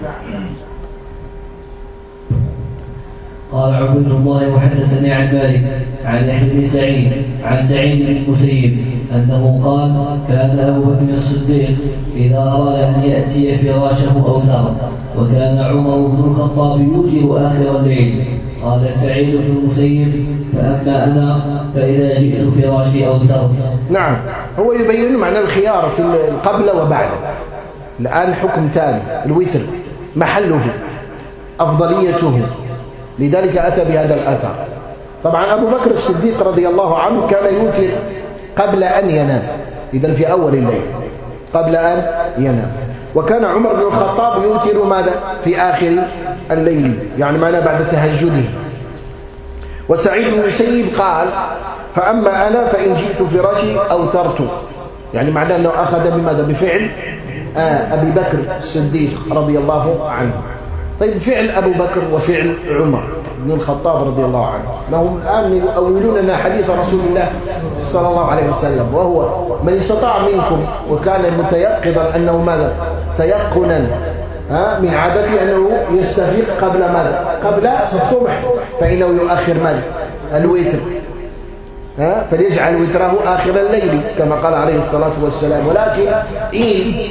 قال عبد الله وحدثني عن مالك عن يحيى بن سعيد عن سعيد بن المسيب أنه قال كان أبو بكر الصديق إذا أراد أن يأتي فراشه أوتر، وكان عمر بن الخطاب يوتر آخر الليل. قال سعيد بن المسيب فأما أنا فإذا جئت فراشي أوترت. نعم، هو يبين معنى الخيار في القبل وبعد. الآن حكم ثاني، الوتر محله أفضليته، لذلك أتى بهذا الأثر. طبعا أبو بكر الصديق رضي الله عنه كان يوتر قبل أن ينام، إذن في أول الليل قبل أن ينام. وكان عمر بن الخطاب يوتر ماذا؟ في آخر الليل، يعني ماذا؟ بعد تهجده. وسعيد بن المسيب قال فأما أنا فإن جئت فراشي أوترت، يعني معناه أنه أخذ بماذا؟ بفعل آه أبي بكر الصديق رضي الله عنه. طيب فعل أبو بكر وفعل عمر بن الخطاب رضي الله عنه، ما هم الآن يؤولون لنا حديث رسول الله صلى الله عليه وسلم، وهو من استطاع منكم وكان متيقظا أنه ماذا؟ تيقنا ها من عادته أنه يستفيق قبل ماذا؟ قبل الصبح، فإنه يؤخر ماذا؟ الوتر، ها فليجعل وتره آخر الليل كما قال عليه الصلاة والسلام. ولكن إن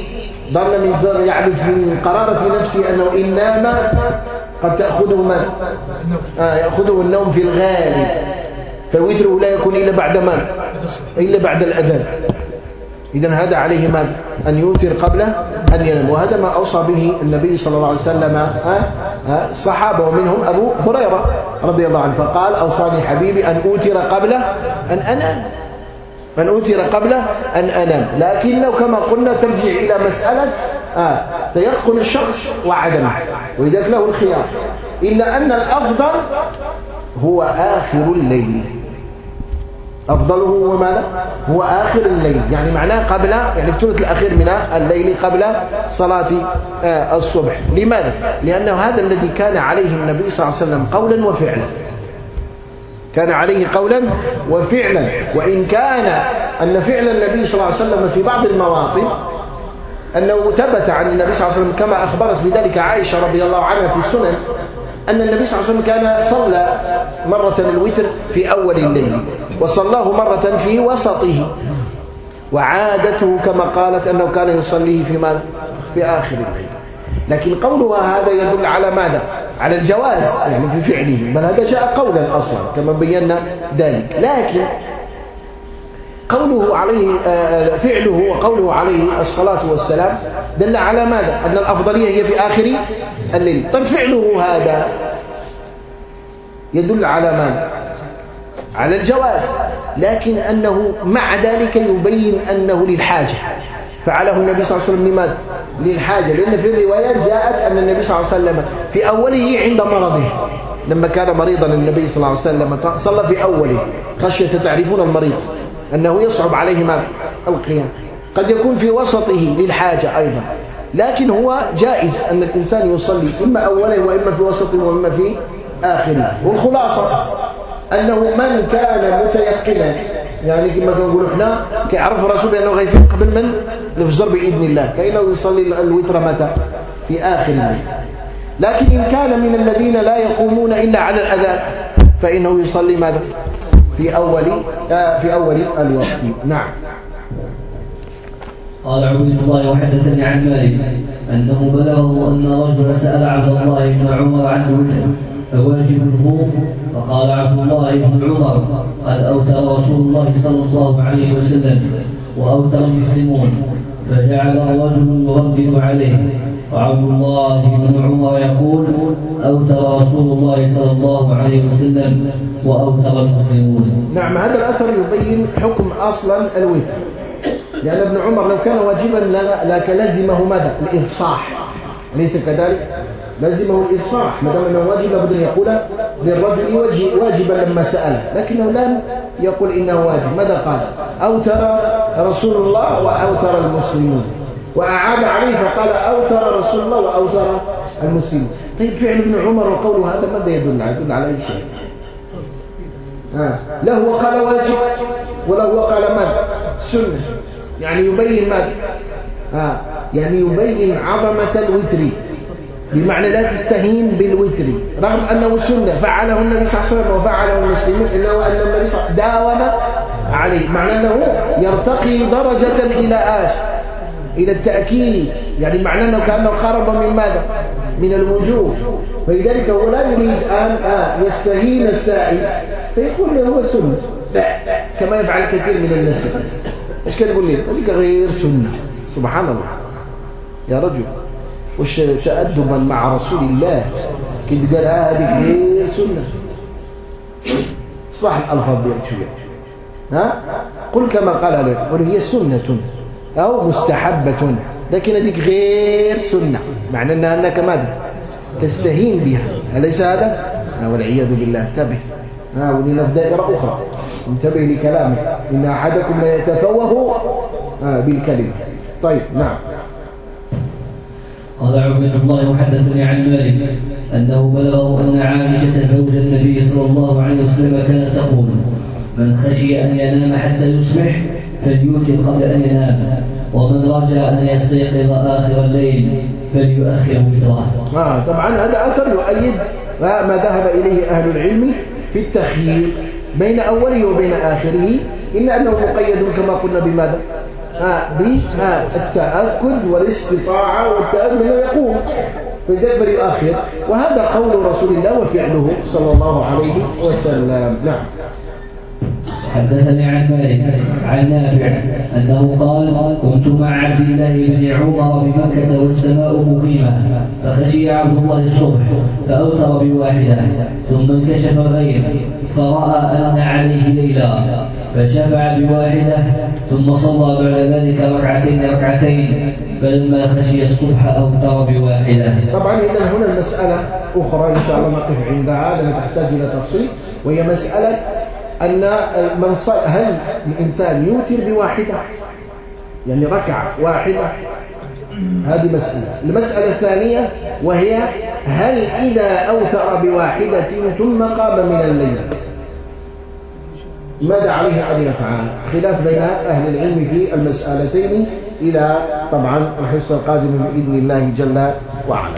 ظن من يعرف من قرارة نفسه أنه إن نام قد تأخذه من؟ آه يأخذه النوم في الغالب، فوتره لا يكون إلا بعد من؟ إلا بعد الأذان. إذن هذا عليه ماذا؟ أن يوتر قبل أن ينام، وهذا ما أوصى به النبي صلى الله عليه وسلم الصحابة ومنهم أبو هريرة رضي الله عنه، فقال أوصاني حبيبي أن أوتر قبل أن أنام، أن أوتر قبل أن أنام. لكن لو كما قلنا ترجع إلى مسألة آه تيقن الشخص وعدمه، وإذا له الخيار، إلا أن الأفضل هو آخر الليل. أفضله هو ماذا؟ هو آخر الليل، يعني معناه قبل، يعني في الثلث الأخير من الليل قبل صلاة آه الصبح. لماذا؟ لأنه هذا الذي كان عليه النبي صلى الله عليه وسلم قولا وفعلا، كان عليه قولا وفعلا. وإن كان أن فعل النبي صلى الله عليه وسلم في بعض المواطن أنه ثبت عن النبي صلى الله عليه وسلم كما أخبرت بذلك عائشة رضي الله عنها في السنن، أن النبي صلى الله عليه وسلم كان صلى مرة الوتر في أول الليل وصلاه مرة في وسطه، وعادته كما قالت أنه كان يصليه في ماذا؟ في آخر الليل. لكن قولها هذا يدل على ماذا؟ على الجواز يعني في فعله، بل هذا جاء قولا أصلا كما بينا ذلك. لكن قوله عليه فعله وقوله عليه الصلاة والسلام دل على ماذا؟ أن الأفضلية هي في آخر الليل. طيب فعله هذا يدل على ماذا؟ على الجواز، لكن أنه مع ذلك يبين أنه للحاجة، فعله النبي صلى الله عليه وسلم لماذا؟ للحاجة، لأن في الروايات جاءت أن النبي صلى الله عليه وسلم في أوله عند مرضه، لما كان مريضا النبي صلى الله عليه وسلم صلى في أوله خشية، تعرفون المريض أنه يصعب عليه ماذا؟ القيام. قد يكون في وسطه للحاجة أيضا، لكن هو جائز أن الإنسان يصلي إما أوله وإما في وسطه وإما في آخره. والخلاصة أنه من كان متيقنا، يعني كما نقول احنا كيعرف الرسول بأنه غيفين قبل من الفجر بإذن الله، كأنه يصلي الوتر متى؟ في آخر الليل. لكن إن كان من الذين لا يقومون إلا على الأذان فإنه يصلي ماذا؟ في أول آه في أول الوقت. نعم. قال عبيد الله وحدثني عن مالك أنه بلغه أن رجلا سأل عبد الله بن عمر عن الوتر فواجب هو، فقال عبد الله بن عمر قد أوتر رسول الله صلى الله عليه وسلم وأوتر المسلمون، فجعل الرجل يردد عليه، وعبد الله بن عمر يقول أوتر رسول الله صلى الله عليه وسلم وأوتر المسلمون. نعم، هذا الأثر يبين حكم أصلا الوتر، لأن ابن عمر لو كان واجبا لك لزمه ماذا؟ الإفصاح، أليس كذلك؟ لزمه الإفصاح، ما دام أنه واجب لابد أن يقول للرجل واجبا لما سأله، لكنه لم يقول إنه واجب. ماذا قال؟ أوتر رسول الله وأوتر المسلمون، وأعاد عليه فقال أوتر رسول الله وأوتر المسلمون. طيب فعل ابن عمر وقوله هذا ماذا يدل على؟ يدل على أي شيء؟ آه. لا هو قال واجب ولا هو قال ماذا؟ سنة، يعني يبين ماذا؟ آه. يعني يبين عظمة الوتر، بمعنى لا تستهين بالوتر رغم أنه سنة فعله النبي صلى الله عليه وسلم وفعله المسلمون، إلا وأن النبي صلى الله عليه وسلم داوم عليه، معنى أنه يرتقي درجة إلى آش إلى التأكيد، يعني معنى أنه كأنه قرب من ماذا؟ من الوجوب. فلذلك هو لا يريد أن آه يستهين السائل فيقول له هو سنة، كما يفعل كثير من الناس. إيش كان يقول لي؟ ذلك غير سنة. سبحان الله يا رجل، وش تأدبا مع رسول الله كنت قال هذه غير سنة. صح الألفاظ ديالك شوية، ها؟ قل كما قال لك، وهي سنة أو مستحبة، لكن هذيك غير سنة، معنى أنك ماذا؟ تستهين بها، أليس هذا؟ والعياذ بالله. انتبه، ها ولنا في دائرة أخرى، انتبه لكلامك، إن أحدكم لا يتفوه بالكلمة. طيب نعم. قال عبيد الله وحدثني عن مالك أنه بلغه أن عائشة زوج النبي صلى الله عليه وسلم كانت تقول من خشي أن ينام حتى يصبح فليوتر قبل أن ينام، ومن رجع أن يستيقظ آخر الليل فليؤخر وتره. آه طبعا هذا أثر يؤيد ما ذهب إليه أهل العلم في التخيير بين أوله وبين آخره، إلا أنه مقيد كما قلنا بماذا؟ بالتأكد والاستطاعة والتأكد أنه يقوم فيدبر يؤخر، وهذا قول رسول الله وفعله صلى الله عليه وسلم. نعم. حدثني عن مالك عن نافع أنه قال: كنت مع عبد الله بن عمر بمكة والسماء مقيمة، فخشي عبد الله الصبح فأوتر بواحدة، ثم انكشف الغيب فرأى أن عليه ليلا فشفع بواحدة، ثم صلى بعد ذلك ركعتين ركعتين، فلما خشي الصبح أوتر بواحدة. طبعا إذا هنا المسألة أخرى إن شاء الله نقف عندها لأنها تحتاج إلى تفصيل، وهي مسألة أن من صل... هل الإنسان يوتر بواحدة يعني ركعة واحدة؟ هذه مسألة. المسألة الثانية وهي هل إذا أوتر بواحدة ثم قام من الليل ماذا عليه أن يفعل؟ خلاف بين أهل العلم في المسألتين إلى طبعا الحصة القادمة بإذن الله جل وعلا.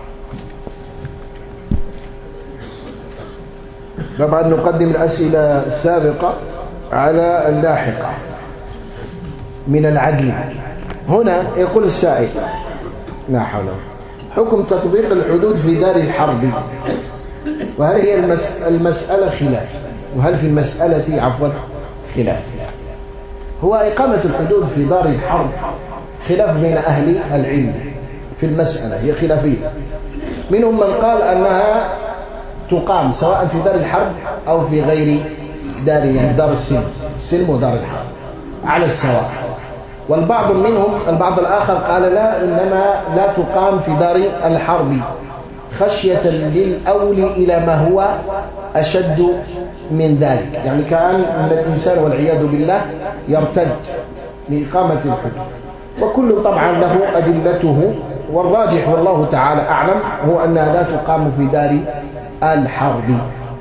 طبعا نقدم الأسئلة السابقة على اللاحقة من العدل. هنا يقول السائل: لا حول ولا قوة، حكم تطبيق الحدود في دار الحرب، وهل هي المس... المسألة خلاف، وهل في المسألة عفوا خلاف؟ هو إقامة الحدود في دار الحرب خلاف بين أهل العلم في المسألة، هي خلافية. منهم من قال أنها تقام سواء في دار الحرب أو في غير دار، يعني دار السلم، السلم ودار الحرب على السواء. والبعض منهم البعض الآخر قال لا، إنما لا تقام في دار الحرب خشية للأول إلى ما هو أشد من ذلك، يعني كأن الإنسان والعياذ بالله يرتد لإقامة الحدود. وكل طبعا له أدلته، والراجح والله تعالى أعلم هو أنها لا تقام في دار الحرب.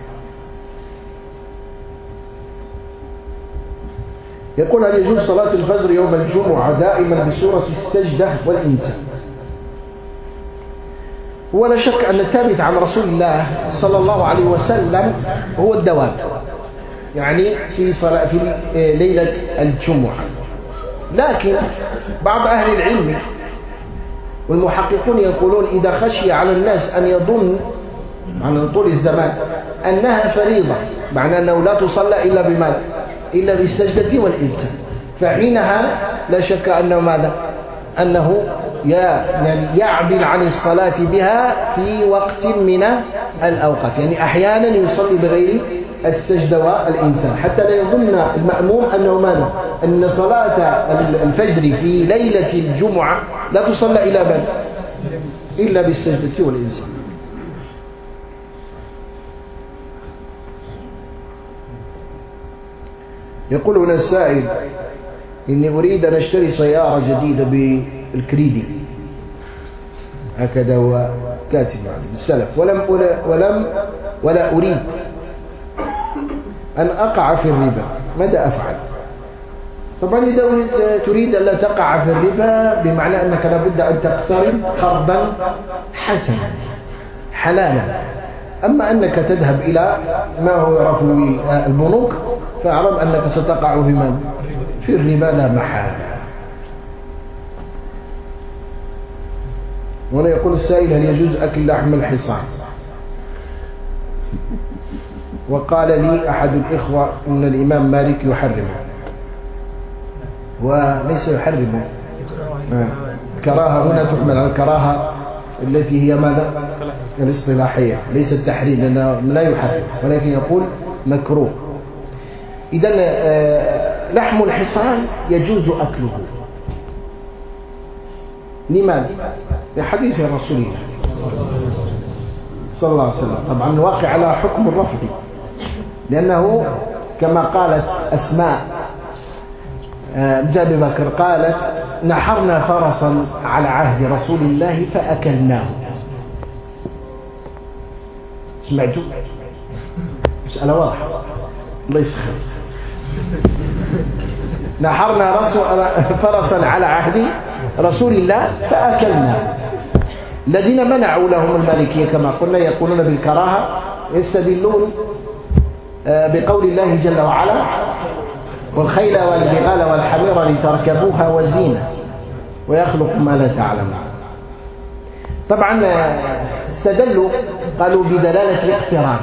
يقول: هل يجوز صلاة الفجر يوم الجمعة دائما بسورة السجدة والإنسان؟ ولا شك أن الثابت عن رسول الله صلى الله عليه وسلم هو الدوام، يعني في صلاة في ليلة الجمعة. لكن بعض أهل العلم والمحققون يقولون إذا خشي على الناس أن يظن على طول الزمان أنها فريضة، معنى أنه لا تصلى إلا بماذا؟ إلا بالسجدة والإنسان، فحينها لا شك أنه ماذا؟ أنه يعني يعدل عن الصلاة بها في وقت من الأوقات، يعني أحيانا يصلي بغير السجدة والإنسان، حتى لا يظن المأموم أنه ماذا؟ أن صلاة الفجر في ليلة الجمعة لا تصلى إلا بل إلا بالسجدة والإنسان. يقول هنا السائل: إني أريد أن أشتري سيارة جديدة بالكريدي، هكذا هو كاتب يعني بالسلف، ولم ولم ولا أريد أن أقع في الربا، ماذا أفعل؟ طبعا إذا تريد أن لا تقع في الربا بمعنى أنك لابد أن تقترض قرضا حسنا حلالا. أما أنك تذهب إلى ما هو يعرف بالبنوك فاعلم أنك ستقع في ماذا؟ في الربا لا محالة. هنا يقول السائل: هل يجوز أكل لحم الحصان؟ وقال لي أحد الإخوة أن الإمام مالك يحرمه، وليس يحرمه، كراهة هنا تحمل على الكراهة التي هي ماذا؟ الاصطلاحية، ليس التحريم، لأنه لا يحرم ولكن يقول مكروه. إذن لحم الحصان يجوز أكله. لماذا؟ لحديث رسول الله صلى الله عليه وسلم، طبعا واقع على حكم الرفع، لأنه كما قالت أسماء بنت أبي بكر قالت: نحرنا فرسا على عهد رسول الله فأكلناه. سمعتوا؟ مسألة واضحة، الله يسخر. نحرنا فرسا على عهد رسول الله فأكلناه. الذين منعوا لهم المالكية كما قلنا يقولون بالكراهة، يستدلون بقول الله جل وعلا: والخيل والبغال والحمير لتركبوها وزينة ويخلق ما لا تعلمون. طبعا استدلوا قالوا بدلالة الاقتران،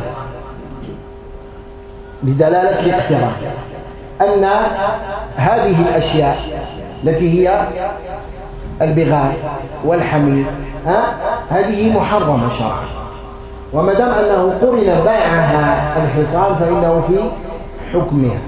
بدلالة الاقتران أن هذه الأشياء التي هي البغال والحمير هذه محرمة شرعا، وما دام أنه قرن بيعها الحصان فإنه في حكمها.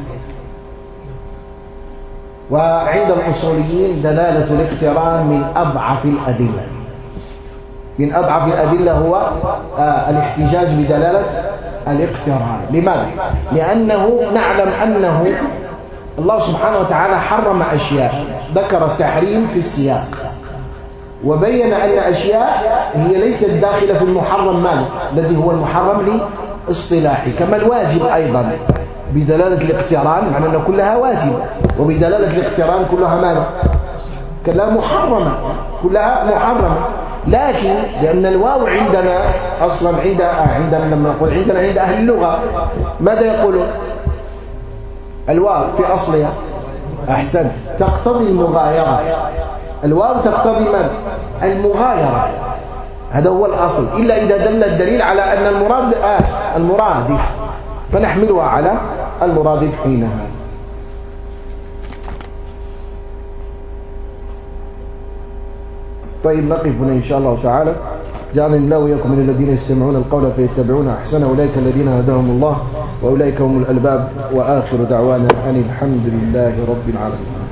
وعند الأصوليين دلالة الاقتران من أضعف الأدلة، من أضعف الأدلة هو آه الاحتجاج بدلالة الاقتران. لماذا؟ لأنه نعلم أنه الله سبحانه وتعالى حرم أشياء، ذكر التحريم في السياق وبين أن أشياء هي ليست داخلة في المحرم مال الذي هو المحرم لاصطلاحي، كما الواجب أيضا بدلالة الاقتران، معنى أن كلها واجب، وبدلالة الاقتران كلها ماذا؟ كلها محرمة، كلها محرمة. لكن لأن الواو عندنا أصلا عند عندنا لما نقول عندنا عند أهل اللغة ماذا يقولون؟ الواو في أصلها أحسنت تقتضي المغايرة، الواو تقتضي من؟ المغايرة، هذا هو الأصل، إلا إذا دل الدليل على أن المراد آه المرادف فنحملها على المرادف حينها. طيب نقف هنا إن شاء الله تعالى. جعلني الله وإياكم من الذين يستمعون القول فيتبعون أحسنه، أولئك الذين هداهم الله وأولئك هم الألباب. وآخر دعوانا أن الحمد لله رب العالمين.